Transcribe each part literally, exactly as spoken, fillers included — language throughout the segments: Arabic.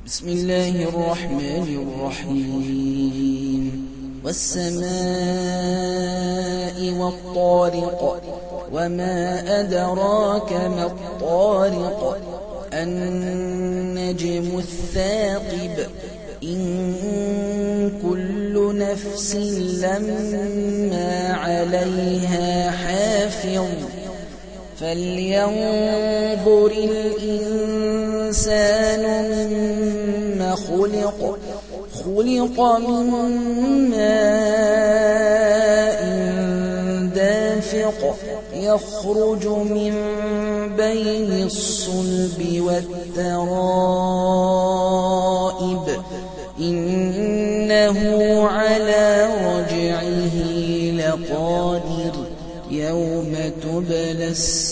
بسم الله الرحمن الرحيم والسماء والطارق وما أدراك ما الطارق النجم الثاقب إن كل نفس لما عليها حافظ فلينظر الإنسان مما خلق خلق من ماء دافق يخرج من بين الصلب والترائب إنه على رجعه لقادر يوم تبلى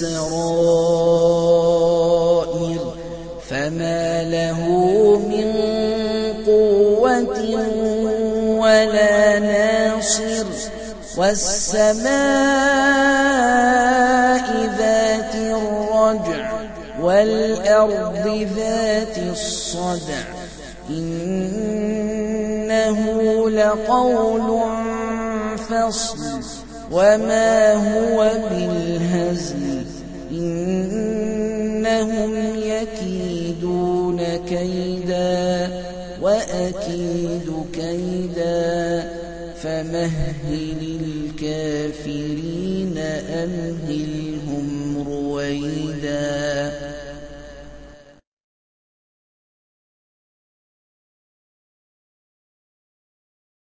السرائر فما له من قوة ولا ناصر والسماء ذات الرجع والأرض ذات الصدع إنه لقول فصل وما هو بالهزل إنهم يكيدون كيدا وأكيد كيدا فمهل الكافرين أمهلهم رويدا.